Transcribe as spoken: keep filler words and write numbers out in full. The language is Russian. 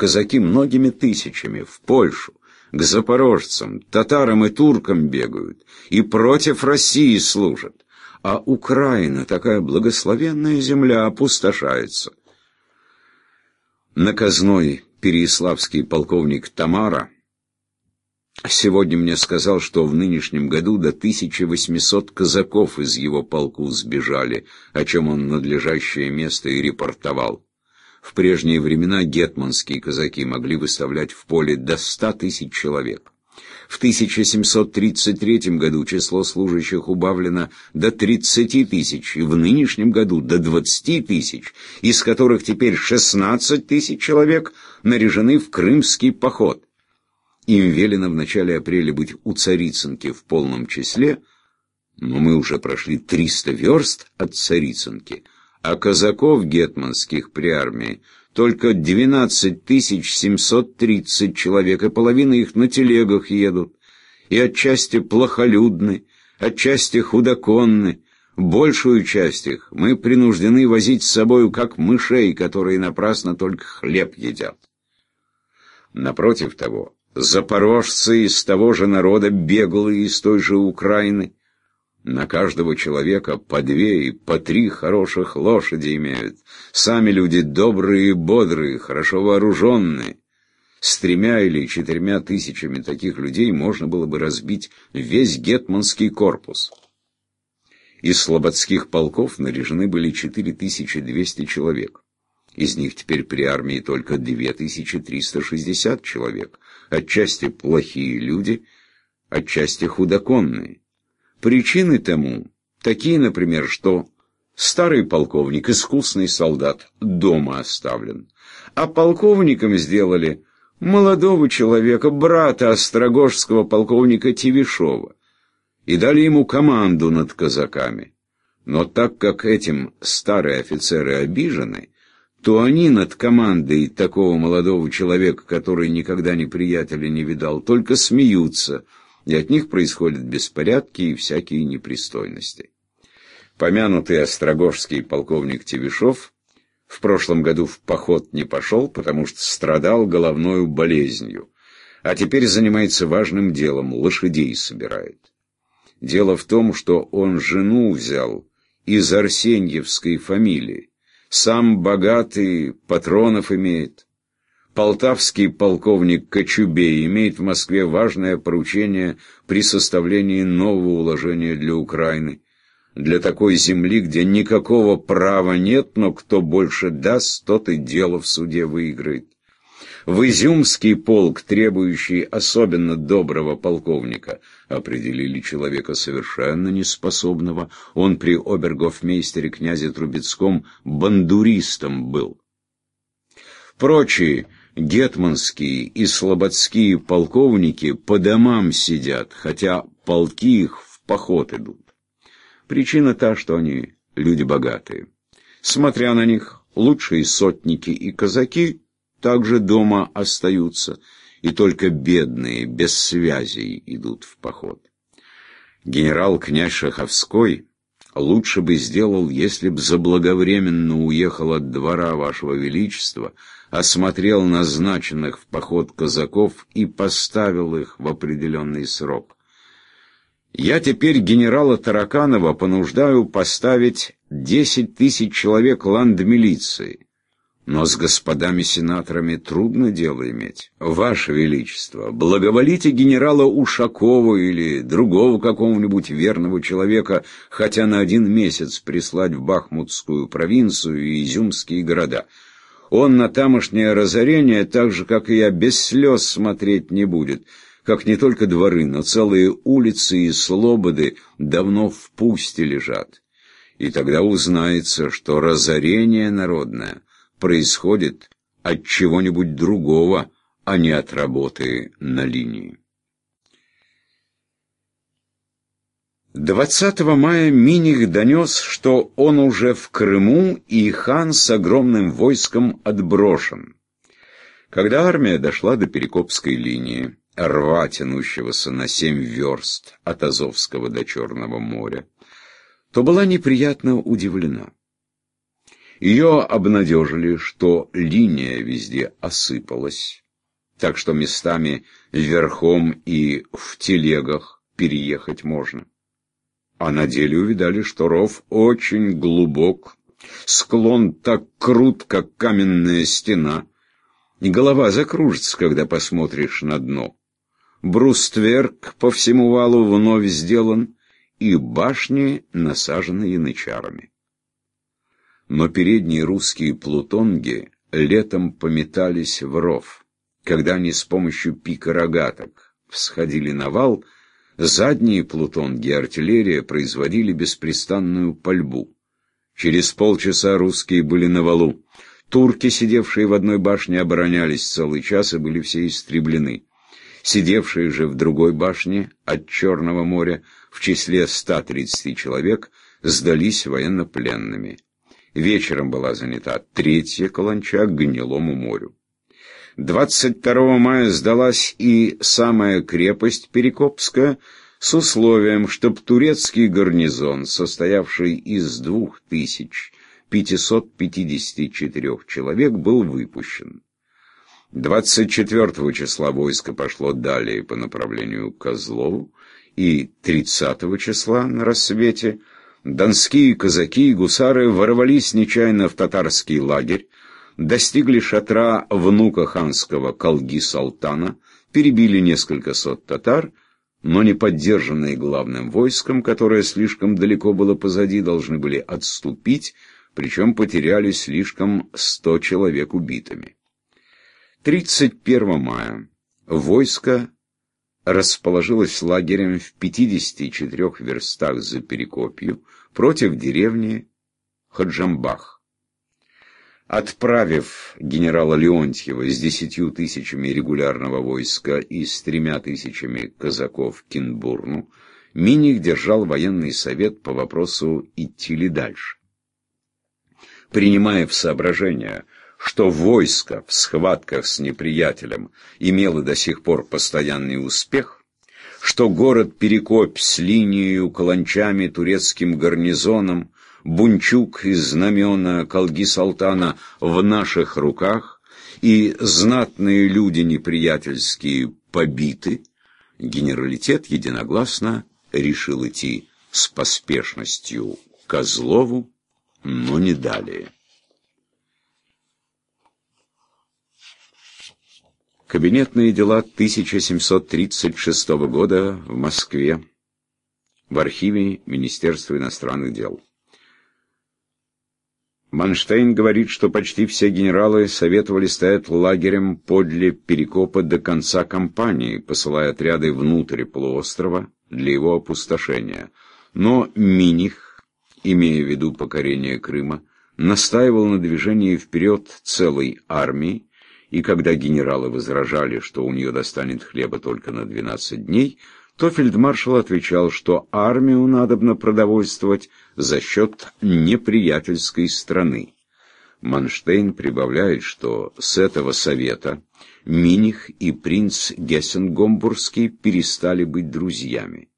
казаки многими тысячами в Польшу, к запорожцам, татарам и туркам бегают, и против России служат. А Украина, такая благословенная земля, опустошается. Наказной переяславский полковник Тамара сегодня мне сказал, что в нынешнем году до тысячи восьмисот казаков из его полку сбежали, о чем он надлежащее место и репортовал. В прежние времена гетманские казаки могли выставлять в поле до ста тысяч человек. В тысяча семьсот тридцать третьем году число служащих убавлено до тридцати тысяч, и в нынешнем году до двадцати тысяч, из которых теперь шестнадцать тысяч человек наряжены в крымский поход. Им велено в начале апреля быть у Царицынки в полном числе, но мы уже прошли триста верст от Царицынки, а казаков гетманских при армии только двенадцать тысяч семьсот тридцать человек, и половина их на телегах едут, и отчасти плохолюдны, отчасти худоконны. Большую часть их мы принуждены возить с собою, как мышей, которые напрасно только хлеб едят. Напротив того, запорожцы из того же народа, беглые из той же Украины, на каждого человека по две и по три хороших лошади имеют. Сами люди добрые и бодрые, хорошо вооруженные. С тремя или четырьмя тысячами таких людей можно было бы разбить весь гетманский корпус. Из слободских полков наряжены были четыре тысячи двести человек. Из них теперь при армии только две тысячи триста шестьдесят человек. Отчасти плохие люди, отчасти худоконные. Причины тому такие, например, что старый полковник, искусный солдат, дома оставлен, а полковником сделали молодого человека, брата острогожского полковника Тивишова, и дали ему команду над казаками. Но так как этим старые офицеры обижены, то они над командой такого молодого человека, который никогда неприятеля не видал, только смеются, и от них происходят беспорядки и всякие непристойности. Помянутый острогожский полковник Тивишов в прошлом году в поход не пошел, потому что страдал головною болезнью, а теперь занимается важным делом, лошадей собирает. Дело в том, что он жену взял из арсеньевской фамилии, сам богатый, патронов имеет. Полтавский полковник Кочубей имеет в Москве важное поручение при составлении нового уложения для Украины, для такой земли, где никакого права нет, но кто больше даст, тот и дело в суде выиграет. В Изюмский полк, требующий особенно доброго полковника, определили человека совершенно неспособного. Он при обергофмейстере князе Трубецком бандуристом был. Прочие гетманские и слободские полковники по домам сидят, хотя полки их в поход идут. Причина та, что они люди богатые. Смотря на них, лучшие сотники и казаки также дома остаются, и только бедные, без связей, идут в поход. Генерал-князь Шаховской лучше бы сделал, если б заблаговременно уехал от двора вашего величества, осмотрел назначенных в поход казаков и поставил их в определенный срок. Я теперь генерала Тараканова понуждаю поставить десять тысяч человек ландмилиции. Но с господами сенаторами трудно дело иметь. Ваше Величество, благоволите генерала Ушакова или другого какого-нибудь верного человека хотя на один месяц прислать в Бахмутскую провинцию и изюмские города. Он на тамошнее разорение, так же, как и я, без слез смотреть не будет, как не только дворы, но целые улицы и слободы давно в пусте лежат. И тогда узнается, что разорение народное происходит от чего-нибудь другого, а не от работы на линии. двадцатого мая Миних донес, что он уже в Крыму и хан с огромным войском отброшен. Когда армия дошла до Перекопской линии, рва, тянущегося на семь верст от Азовского до Черного моря, то была неприятно удивлена. Ее обнадежили, что линия везде осыпалась, так что местами верхом и в телегах переехать можно. А на деле увидали, что ров очень глубок, склон так крут, как каменная стена, и голова закружится, когда посмотришь на дно. Брустверк по всему валу вновь сделан, и башни насажены янычарами. Но передние русские плутонги летом пометались в ров. Когда они с помощью пик и рогаток всходили на вал, задние плутонги и артиллерия производили беспрестанную пальбу. Через полчаса русские были на валу. Турки, сидевшие в одной башне, оборонялись целый час и были все истреблены. Сидевшие же в другой башне от Черного моря в числе ста тридцати человек сдались военнопленными. Вечером была занята третья каланча к Гнилому морю. двадцать второго мая сдалась и самая крепость Перекопская с условием, чтоб турецкий гарнизон, состоявший из двух тысяч пятисот пятидесяти четырёх человек, был выпущен. двадцать четвёртого числа войско пошло далее по направлению к Козлову, и тридцатого числа на рассвете донские казаки и гусары ворвались нечаянно в татарский лагерь, достигли шатра внука ханского Калги-Салтана, перебили несколько сот татар, но не поддержанные главным войском, которое слишком далеко было позади, должны были отступить, причем потеряли слишком сто человек убитыми. тридцать первого мая войско расположилось лагерем в пятидесяти четырёх верстах за Перекопью против деревни Хаджамбах. Отправив генерала Леонтьева с десятью тысячами регулярного войска и с тремя тысячами казаков к Кинбурну, Миних держал военный совет по вопросу, идти ли дальше. Принимая в соображение, что войско в схватках с неприятелем имело до сих пор постоянный успех, что город Перекопь с линией, каланчами, турецким гарнизоном, Бунчук из знамена Калги-Салтана в наших руках, и знатные люди неприятельские побиты, генералитет единогласно решил идти с поспешностью к Козлову, но не далее. Кабинетные дела тысяча семьсот тридцать шестого года в Москве, в архиве Министерства иностранных дел. Манштейн говорит, что почти все генералы советовали стоять лагерем подле Перекопа до конца кампании, посылая отряды внутрь полуострова для его опустошения. Но Миних, имея в виду покорение Крыма, настаивал на движении вперед целой армии, и когда генералы возражали, что у нее достанет хлеба только на двенадцать дней, то фельдмаршал отвечал, что армию надобно продовольствовать за счет неприятельской страны. Манштейн прибавляет, что с этого совета Миних и принц Гессен-Гомбургский перестали быть друзьями.